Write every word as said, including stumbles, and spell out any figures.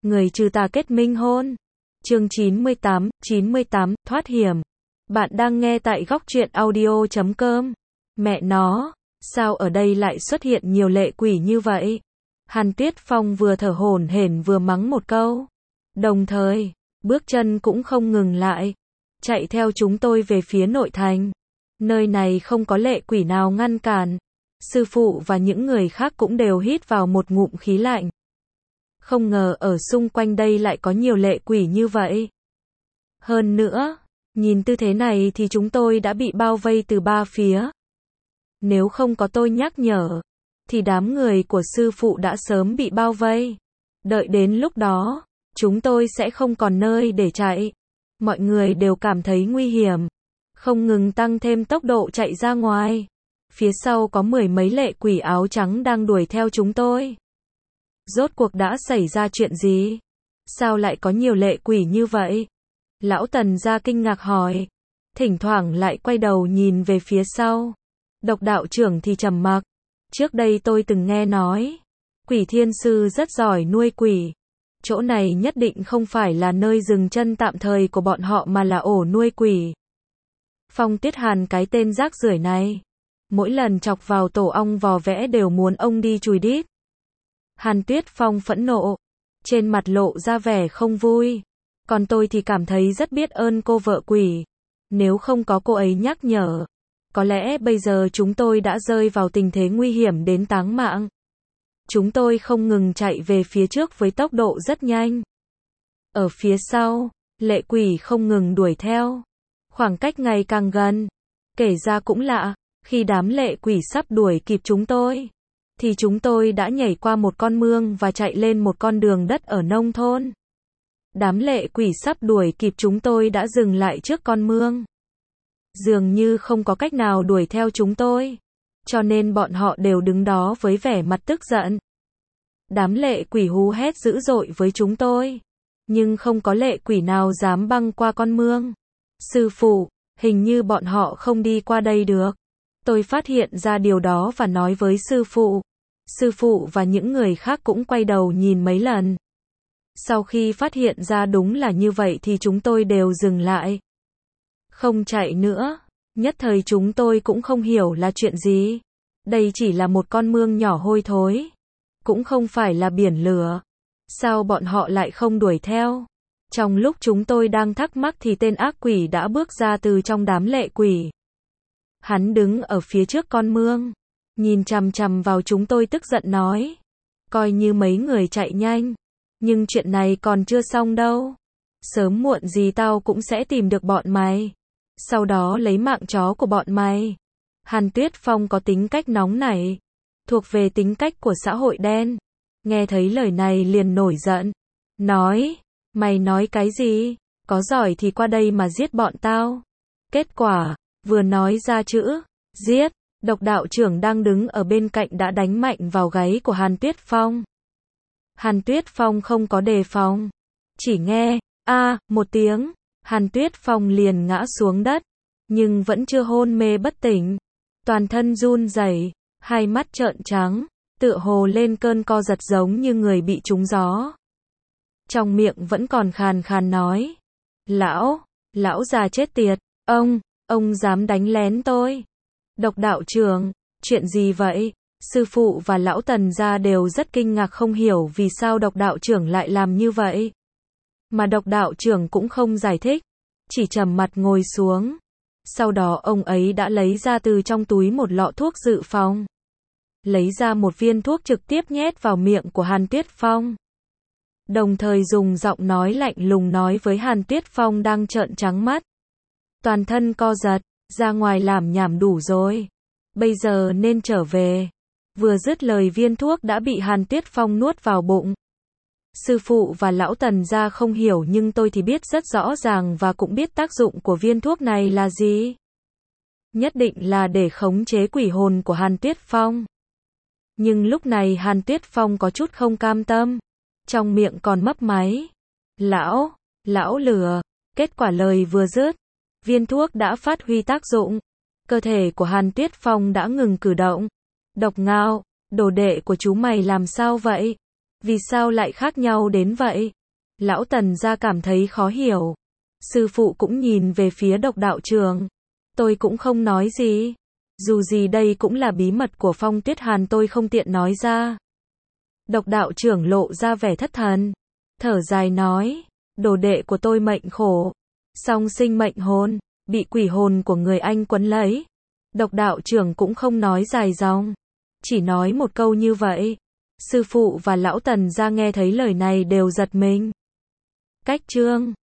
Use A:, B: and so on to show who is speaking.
A: người trừ tà kết minh hôn. Chương chín mươi tám, chín mươi tám, thoát hiểm. Bạn đang nghe tại góc truyện audio chấm com. Mẹ nó, sao ở đây lại xuất hiện nhiều lệ quỷ như vậy? Hàn Tuyết Phong vừa thở hổn hển vừa mắng một câu. Đồng thời, bước chân cũng không ngừng lại. Chạy theo chúng tôi về phía nội thành. Nơi này không có lệ quỷ nào ngăn cản. Sư phụ và những người khác cũng đều hít vào một ngụm khí lạnh. Không ngờ ở xung quanh đây lại có nhiều lệ quỷ như vậy. Hơn nữa, nhìn tư thế này thì chúng tôi đã bị bao vây từ ba phía. Nếu không có tôi nhắc nhở, thì đám người của sư phụ đã sớm bị bao vây. Đợi đến lúc đó, chúng tôi sẽ không còn nơi để chạy. Mọi người đều cảm thấy nguy hiểm, không ngừng tăng thêm tốc độ chạy ra ngoài. Phía sau có mười mấy lệ quỷ áo trắng đang đuổi theo chúng tôi. Rốt cuộc đã xảy ra chuyện gì? Sao lại có nhiều lệ quỷ như vậy? Lão Tần ra kinh ngạc hỏi. Thỉnh thoảng lại quay đầu nhìn về phía sau. Độc đạo trưởng thì trầm mặc. Trước đây tôi từng nghe nói, Quỷ Thiên Sư rất giỏi nuôi quỷ. Chỗ này nhất định không phải là nơi dừng chân tạm thời của bọn họ mà là ổ nuôi quỷ. Phong Tuyết Hàn cái tên rác rưởi này, mỗi lần chọc vào tổ ong vò vẽ đều muốn ông đi chùi đít. Hàn Tuyết Phong phẫn nộ, trên mặt lộ ra vẻ không vui. Còn tôi thì cảm thấy rất biết ơn cô vợ quỷ. Nếu không có cô ấy nhắc nhở, có lẽ bây giờ chúng tôi đã rơi vào tình thế nguy hiểm đến táng mạng. Chúng tôi không ngừng chạy về phía trước với tốc độ rất nhanh. Ở phía sau, lệ quỷ không ngừng đuổi theo. Khoảng cách ngày càng gần. Kể ra cũng lạ, khi đám lệ quỷ sắp đuổi kịp chúng tôi, thì chúng tôi đã nhảy qua một con mương và chạy lên một con đường đất ở nông thôn. Đám lệ quỷ sắp đuổi kịp chúng tôi đã dừng lại trước con mương. Dường như không có cách nào đuổi theo chúng tôi, cho nên bọn họ đều đứng đó với vẻ mặt tức giận. Đám lệ quỷ hú hét dữ dội với chúng tôi, nhưng không có lệ quỷ nào dám băng qua con mương. Sư phụ, hình như bọn họ không đi qua đây được. Tôi phát hiện ra điều đó và nói với sư phụ. Sư phụ và những người khác cũng quay đầu nhìn mấy lần. Sau khi phát hiện ra đúng là như vậy thì chúng tôi đều dừng lại. Không chạy nữa. Nhất thời chúng tôi cũng không hiểu là chuyện gì. Đây chỉ là một con mương nhỏ hôi thối. Cũng không phải là biển lửa. Sao bọn họ lại không đuổi theo? Trong lúc chúng tôi đang thắc mắc thì tên ác quỷ đã bước ra từ trong đám lệ quỷ. Hắn đứng ở phía trước con mương, nhìn chằm chằm vào chúng tôi tức giận nói. Coi như mấy người chạy nhanh, nhưng chuyện này còn chưa xong đâu. Sớm muộn gì tao cũng sẽ tìm được bọn mày. Sau đó lấy mạng chó của bọn mày. Hàn Tuyết Phong có tính cách nóng nảy, thuộc về tính cách của xã hội đen. Nghe thấy lời này liền nổi giận. Nói, mày nói cái gì? Có giỏi thì qua đây mà giết bọn tao. Kết quả, vừa nói ra chữ giết, độc đạo trưởng đang đứng ở bên cạnh đã đánh mạnh vào gáy của Hàn Tuyết Phong. Hàn Tuyết Phong không có đề phòng, chỉ nghe a một tiếng, Hàn Tuyết Phong liền ngã xuống đất, nhưng vẫn chưa hôn mê bất tỉnh, toàn thân run rẩy, hai mắt trợn trắng, tựa hồ lên cơn co giật giống như người bị trúng gió. Trong miệng vẫn còn khàn khàn nói, lão, lão già chết tiệt, ông, ông dám đánh lén tôi. Độc đạo trưởng, chuyện gì vậy? Sư phụ và lão Tần gia đều rất kinh ngạc không hiểu vì sao độc đạo trưởng lại làm như vậy. Mà độc đạo trưởng cũng không giải thích, chỉ trầm mặt ngồi xuống. Sau đó ông ấy đã lấy ra từ trong túi một lọ thuốc dự phòng. Lấy ra một viên thuốc trực tiếp nhét vào miệng của Hàn Tuyết Phong. Đồng thời dùng giọng nói lạnh lùng nói với Hàn Tuyết Phong đang trợn trắng mắt. Toàn thân co giật, ra ngoài làm nhảm đủ rồi. Bây giờ nên trở về. Vừa dứt lời viên thuốc đã bị Hàn Tuyết Phong nuốt vào bụng. Sư phụ và lão Tần gia không hiểu nhưng tôi thì biết rất rõ ràng và cũng biết tác dụng của viên thuốc này là gì. Nhất định là để khống chế quỷ hồn của Hàn Tuyết Phong. Nhưng lúc này Hàn Tuyết Phong có chút không cam tâm. Trong miệng còn mấp máy. Lão, lão lừa. Kết quả lời vừa dứt, viên thuốc đã phát huy tác dụng. Cơ thể của Hàn Tuyết Phong đã ngừng cử động. Độc Ngao, đồ đệ của chú mày làm sao vậy? Vì sao lại khác nhau đến vậy? Lão Tần gia cảm thấy khó hiểu. Sư phụ cũng nhìn về phía Độc đạo trưởng. Tôi cũng không nói gì. Dù gì đây cũng là bí mật của Phong Tuyết Hàn, tôi không tiện nói ra. Độc đạo trưởng lộ ra vẻ thất thần. Thở dài nói, đồ đệ của tôi mệnh khổ. Song sinh mệnh hồn, bị quỷ hồn của người anh quấn lấy. Độc đạo trưởng cũng không nói dài dòng. Chỉ nói một câu như vậy. Sư phụ và lão Tần gia nghe thấy lời này đều giật mình. Cách chương